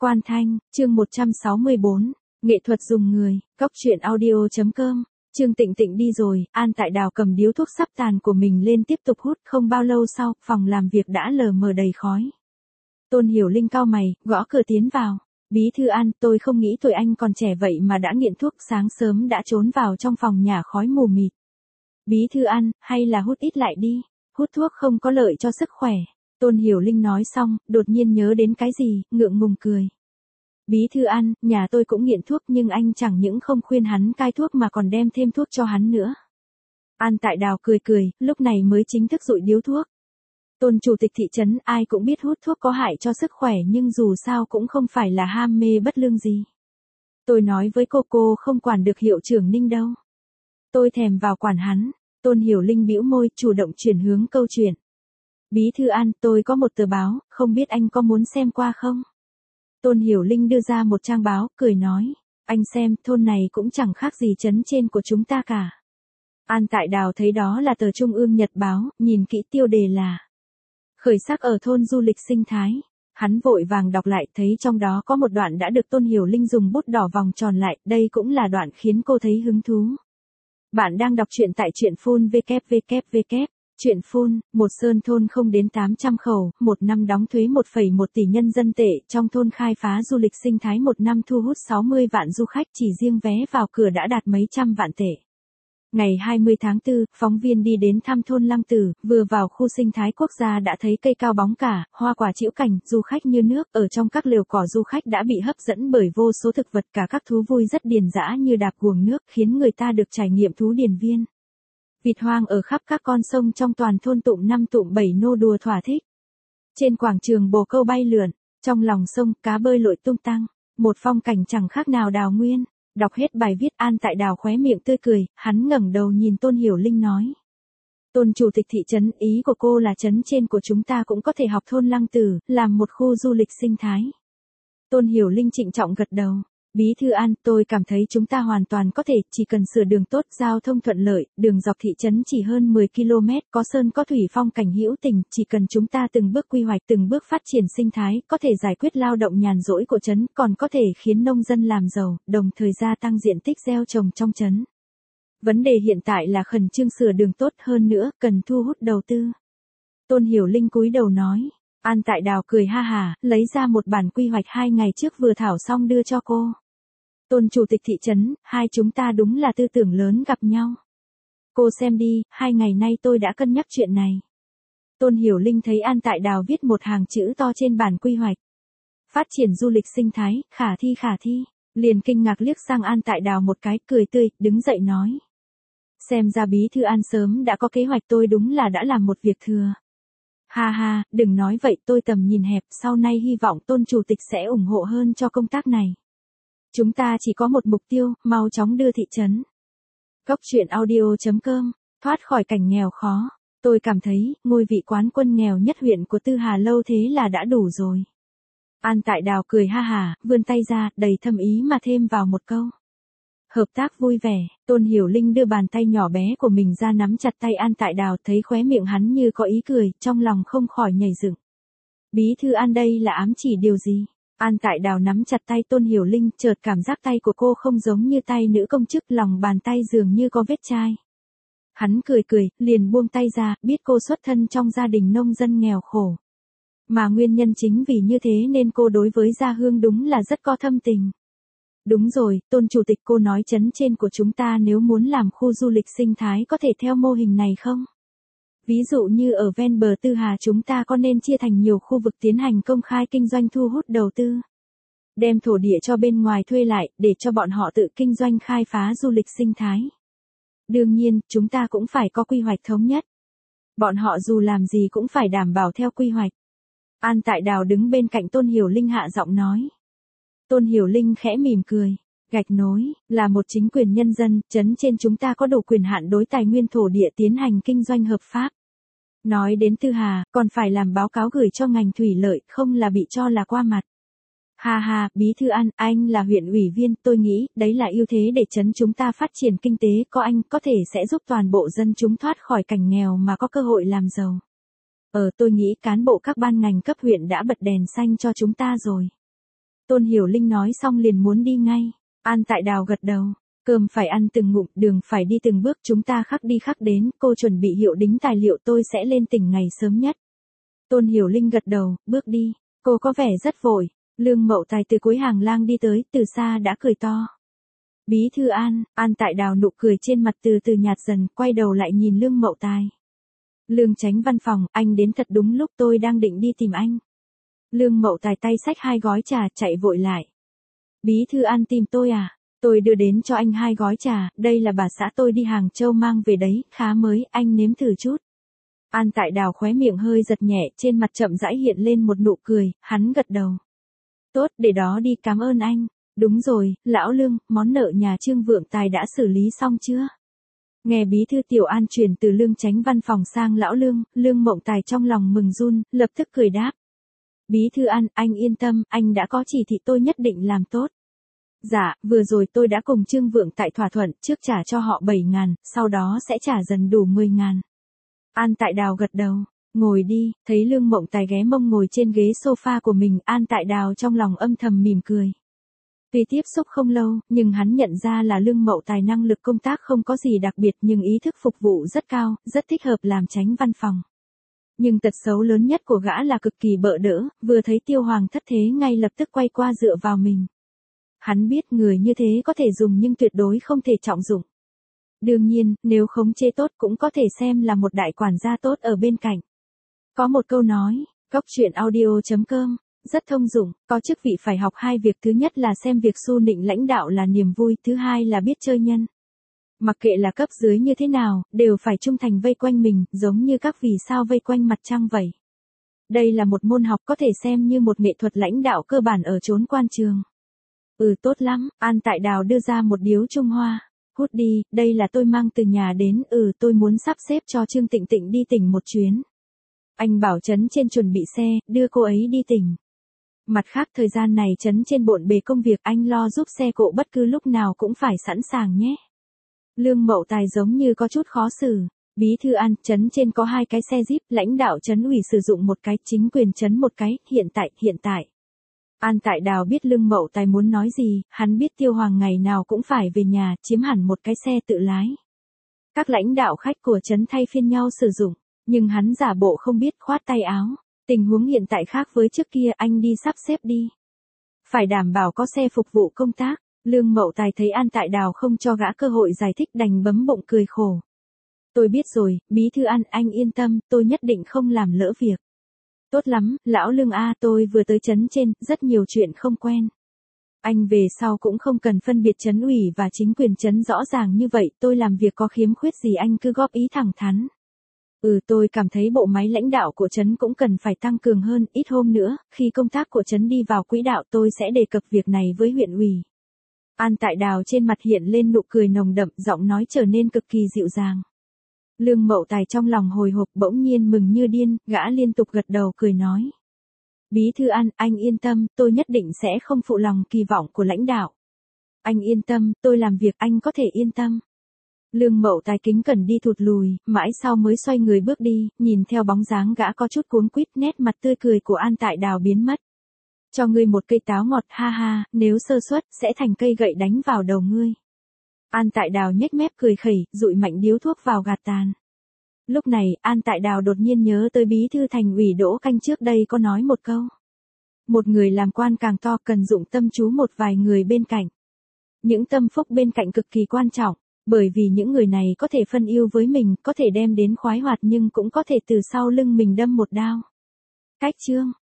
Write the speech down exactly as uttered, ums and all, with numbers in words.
Quan Thanh, chương một trăm sáu mươi bốn, nghệ thuật dùng người, góc truyện audio.com, Trương Tịnh Tịnh đi rồi, An Tại Đào cầm điếu thuốc sắp tàn của mình lên tiếp tục hút, không bao lâu sau, phòng làm việc đã lờ mờ đầy khói. Tôn Hiểu Linh cau mày, gõ cửa tiến vào. Bí thư An, tôi không nghĩ tuổi anh còn trẻ vậy mà đã nghiện thuốc, sáng sớm đã trốn vào trong phòng nhả khói mù mịt. Bí thư An, hay là hút ít lại đi, hút thuốc không có lợi cho sức khỏe. Tôn Hiểu Linh nói xong, đột nhiên nhớ đến cái gì, ngượng ngùng cười. Bí thư An, nhà tôi cũng nghiện thuốc nhưng anh chẳng những không khuyên hắn cai thuốc mà còn đem thêm thuốc cho hắn nữa. An Tại Đào cười cười, lúc này mới chính thức dụi điếu thuốc. Tôn chủ tịch thị trấn, ai cũng biết hút thuốc có hại cho sức khỏe nhưng dù sao cũng không phải là ham mê bất lương gì. Tôi nói với cô cô không quản được hiệu trưởng Ninh đâu. Tôi thèm vào quản hắn. Tôn Hiểu Linh bĩu môi, chủ động chuyển hướng câu chuyện. Bí thư An, tôi có một tờ báo, không biết anh có muốn xem qua không? Tôn Hiểu Linh đưa ra một trang báo, cười nói. Anh xem, thôn này cũng chẳng khác gì trấn trên của chúng ta cả. An Tại Đào thấy đó là tờ Trung ương Nhật báo, nhìn kỹ tiêu đề là khởi sắc ở thôn du lịch sinh thái. Hắn vội vàng đọc lại, thấy trong đó có một đoạn đã được Tôn Hiểu Linh dùng bút đỏ vòng tròn lại, đây cũng là đoạn khiến cô thấy hứng thú. Bạn đang đọc truyện tại truyện phun vê kép vê kép vê kép. Truyện phun, một sơn thôn không đến tám trăm khẩu, một năm đóng thuế một phẩy một tỷ nhân dân tệ, trong thôn khai phá du lịch sinh thái một năm thu hút sáu mươi vạn du khách, chỉ riêng vé vào cửa đã đạt mấy trăm vạn tệ. Ngày hai mươi tháng tư, phóng viên đi đến thăm thôn Lăng Tử, vừa vào khu sinh thái quốc gia đã thấy cây cao bóng cả, hoa quả trĩu cảnh, du khách như nước, ở trong các lều cỏ du khách đã bị hấp dẫn bởi vô số thực vật, cả các thú vui rất điền dã như đạp guồng nước, khiến người ta được trải nghiệm thú điền viên. Vịt hoang ở khắp các con sông trong toàn thôn tụm năm tụm bảy nô đùa thỏa thích. Trên quảng trường bồ câu bay lượn, trong lòng sông cá bơi lội tung tăng, một phong cảnh chẳng khác nào đào nguyên. Đọc hết bài viết, An Tại Đào khóe miệng tươi cười, hắn ngẩng đầu nhìn Tôn Hiểu Linh nói. Tôn chủ tịch thị trấn, ý của cô là trấn trên của chúng ta cũng có thể học thôn Lăng Tử, làm một khu du lịch sinh thái. Tôn Hiểu Linh trịnh trọng gật đầu. Bí thư An, tôi cảm thấy chúng ta hoàn toàn có thể, chỉ cần sửa đường tốt, giao thông thuận lợi, đường dọc thị trấn chỉ hơn mười ki lô mét, có sơn có thủy, phong cảnh hữu tình, chỉ cần chúng ta từng bước quy hoạch, từng bước phát triển sinh thái, có thể giải quyết lao động nhàn rỗi của trấn, còn có thể khiến nông dân làm giàu, đồng thời gia tăng diện tích gieo trồng trong trấn. Vấn đề hiện tại là khẩn trương sửa đường tốt, hơn nữa, cần thu hút đầu tư. Tôn Hiểu Linh cúi đầu nói. An Tại Đào cười ha hả, lấy ra một bản quy hoạch hai ngày trước vừa thảo xong đưa cho cô. Tôn chủ tịch thị trấn, hai chúng ta đúng là tư tưởng lớn gặp nhau. Cô xem đi, hai ngày nay tôi đã cân nhắc chuyện này. Tôn Hiểu Linh thấy An Tại Đào viết một hàng chữ to trên bản quy hoạch. Phát triển du lịch sinh thái, khả thi khả thi. Liền kinh ngạc liếc sang An Tại Đào một cái, cười tươi, đứng dậy nói. Xem ra bí thư An sớm đã có kế hoạch, tôi đúng là đã làm một việc thừa. Ha ha, đừng nói vậy, tôi tầm nhìn hẹp, sau này hy vọng Tôn chủ tịch sẽ ủng hộ hơn cho công tác này. Chúng ta chỉ có một mục tiêu, mau chóng đưa thị trấn. Góc truyện audio.com, thoát khỏi cảnh nghèo khó. Tôi cảm thấy, ngôi vị quán quân nghèo nhất huyện của Tư Hà lâu thế là đã đủ rồi. An Tại Đào cười ha hả, vươn tay ra, đầy thâm ý mà thêm vào một câu. Hợp tác vui vẻ. Tôn Hiểu Linh đưa bàn tay nhỏ bé của mình ra nắm chặt tay An Tại Đào, thấy khóe miệng hắn như có ý cười, trong lòng không khỏi nhảy dựng. Bí thư An, đây là ám chỉ điều gì? An Tại Đào nắm chặt tay Tôn Hiểu Linh, chợt cảm giác tay của cô không giống như tay nữ công chức, lòng bàn tay dường như có vết chai. Hắn cười cười, liền buông tay ra, biết cô xuất thân trong gia đình nông dân nghèo khổ. Mà nguyên nhân chính vì như thế nên cô đối với Gia Hương đúng là rất có thâm tình. Đúng rồi, Tôn chủ tịch, cô nói trấn trên của chúng ta nếu muốn làm khu du lịch sinh thái có thể theo mô hình này không? Ví dụ như ở ven bờ Tư Hà chúng ta có nên chia thành nhiều khu vực tiến hành công khai kinh doanh thu hút đầu tư. Đem thổ địa cho bên ngoài thuê lại, để cho bọn họ tự kinh doanh khai phá du lịch sinh thái. Đương nhiên, chúng ta cũng phải có quy hoạch thống nhất. Bọn họ dù làm gì cũng phải đảm bảo theo quy hoạch. An Tại Đào đứng bên cạnh Tôn Hiểu Linh hạ giọng nói. Tôn Hiểu Linh khẽ mỉm cười. Gạch nối, là một chính quyền nhân dân, trấn trên chúng ta có đủ quyền hạn đối tài nguyên thổ địa tiến hành kinh doanh hợp pháp. Nói đến Tư Hà, còn phải làm báo cáo gửi cho ngành thủy lợi, không là bị cho là qua mặt. Ha ha, Bí thư An, anh là huyện ủy viên, tôi nghĩ, đấy là ưu thế để trấn chúng ta phát triển kinh tế, có anh, có thể sẽ giúp toàn bộ dân chúng thoát khỏi cảnh nghèo mà có cơ hội làm giàu. Ờ, tôi nghĩ cán bộ các ban ngành cấp huyện đã bật đèn xanh cho chúng ta rồi. Tôn Hiểu Linh nói xong liền muốn đi ngay. An Tại Đào gật đầu. Cơm phải ăn từng ngụm, đường phải đi từng bước, chúng ta khắc đi khắc đến, cô chuẩn bị hiệu đính tài liệu, tôi sẽ lên tỉnh ngày sớm nhất. Tôn Hiểu Linh gật đầu, bước đi. Cô có vẻ rất vội. Lương Mậu Tài từ cuối hàng lang đi tới, từ xa đã cười to. Bí thư An. An Tại Đào nụ cười trên mặt từ từ nhạt dần, quay đầu lại nhìn Lương Mậu Tài. Lương Chánh văn phòng, anh đến thật đúng lúc, tôi đang định đi tìm anh. Lương Mậu Tài tay xách hai gói trà chạy vội lại. Bí thư An tìm tôi à? Tôi đưa đến cho anh hai gói trà, đây là bà xã tôi đi Hàng Châu mang về đấy, khá mới, anh nếm thử chút. An Tại Đào khóe miệng hơi giật nhẹ, trên mặt chậm rãi hiện lên một nụ cười, hắn gật đầu. Tốt, để đó đi, cảm ơn anh. Đúng rồi, lão Lương, món nợ nhà Trương Vượng Tài đã xử lý xong chưa? Nghe bí thư Tiểu An chuyển từ Lương Chánh văn phòng sang lão Lương, Lương Mộng Tài trong lòng mừng run, lập tức cười đáp. Bí thư An, anh yên tâm, anh đã có chỉ thị, tôi nhất định làm tốt. Dạ, vừa rồi tôi đã cùng Trương Vượng Tại thỏa thuận, trước trả cho họ bảy ngàn, sau đó sẽ trả dần đủ mười ngàn. An Tại Đào gật đầu, ngồi đi, thấy Lương Mộng Tài ghé mông ngồi trên ghế sofa của mình, An Tại Đào trong lòng âm thầm mỉm cười. Tuy tiếp xúc không lâu, nhưng hắn nhận ra là Lương Mậu Tài năng lực công tác không có gì đặc biệt nhưng ý thức phục vụ rất cao, rất thích hợp làm chánh văn phòng. Nhưng tật xấu lớn nhất của gã là cực kỳ bợ đỡ, vừa thấy Tiêu Hoàng thất thế ngay lập tức quay qua dựa vào mình. Hắn biết người như thế có thể dùng nhưng tuyệt đối không thể trọng dụng. Đương nhiên, nếu khống chế tốt cũng có thể xem là một đại quản gia tốt ở bên cạnh. Có một câu nói, góc truyện audio chấm com, rất thông dụng, có chức vị phải học hai việc, thứ nhất là xem việc su nịnh lãnh đạo là niềm vui, thứ hai là biết chơi nhân. Mặc kệ là cấp dưới như thế nào, đều phải trung thành vây quanh mình, giống như các vì sao vây quanh mặt trăng vậy. Đây là một môn học có thể xem như một nghệ thuật lãnh đạo cơ bản ở chốn quan trường. Ừ tốt lắm, An Tại Đào đưa ra một điếu Trung Hoa. Hút đi, đây là tôi mang từ nhà đến, ừ tôi muốn sắp xếp cho Trương Tịnh Tịnh đi tỉnh một chuyến. Anh bảo Trấn trên chuẩn bị xe, đưa cô ấy đi tỉnh. Mặt khác thời gian này Trấn trên bộn bề công việc, anh lo giúp xe cộ bất cứ lúc nào cũng phải sẵn sàng nhé. Lương Mậu Tài giống như có chút khó xử. Bí thư An, Trấn trên có hai cái xe Jeep, lãnh đạo Trấn ủy sử dụng một cái, chính quyền Trấn một cái, hiện tại, hiện tại. An Tại Đào biết Lương Mậu Tài muốn nói gì, hắn biết Tiêu Hoàng ngày nào cũng phải về nhà, chiếm hẳn một cái xe tự lái. Các lãnh đạo khách của Trấn thay phiên nhau sử dụng, nhưng hắn giả bộ không biết, khoát tay áo. Tình huống hiện tại khác với trước kia, anh đi sắp xếp đi. Phải đảm bảo có xe phục vụ công tác. Lương Mậu Tài thấy An Tại Đào không cho gã cơ hội giải thích đành bấm bụng cười khổ. Tôi biết rồi, bí thư An, anh yên tâm, tôi nhất định không làm lỡ việc. Tốt lắm, lão Lương A, tôi vừa tới Trấn trên, rất nhiều chuyện không quen. Anh về sau cũng không cần phân biệt Trấn ủy và chính quyền Trấn rõ ràng như vậy, tôi làm việc có khiếm khuyết gì anh cứ góp ý thẳng thắn. Ừ tôi cảm thấy bộ máy lãnh đạo của Trấn cũng cần phải tăng cường hơn, ít hôm nữa, khi công tác của Trấn đi vào quỹ đạo tôi sẽ đề cập việc này với huyện ủy. An Tại Đào trên mặt hiện lên nụ cười nồng đậm, giọng nói trở nên cực kỳ dịu dàng. Lương Mậu Tài trong lòng hồi hộp bỗng nhiên mừng như điên, gã liên tục gật đầu cười nói. Bí thư An, anh yên tâm, tôi nhất định sẽ không phụ lòng kỳ vọng của lãnh đạo. Anh yên tâm, tôi làm việc anh có thể yên tâm. Lương Mậu Tài kính cẩn đi thụt lùi, mãi sau mới xoay người bước đi, nhìn theo bóng dáng gã có chút cuống quýt, nét mặt tươi cười của An Tại Đào biến mất. Cho ngươi một cây táo ngọt, ha ha, nếu sơ suất, sẽ thành cây gậy đánh vào đầu ngươi. An Tại Đào nhếch mép cười khẩy, dụi mạnh điếu thuốc vào gạt tàn. Lúc này, An Tại Đào đột nhiên nhớ tới bí thư thành ủy Đỗ Canh trước đây có nói một câu. Một người làm quan càng to cần dụng tâm chú một vài người bên cạnh. Những tâm phúc bên cạnh cực kỳ quan trọng, bởi vì những người này có thể phân ưu với mình, có thể đem đến khoái hoạt nhưng cũng có thể từ sau lưng mình đâm một đao. Cách chương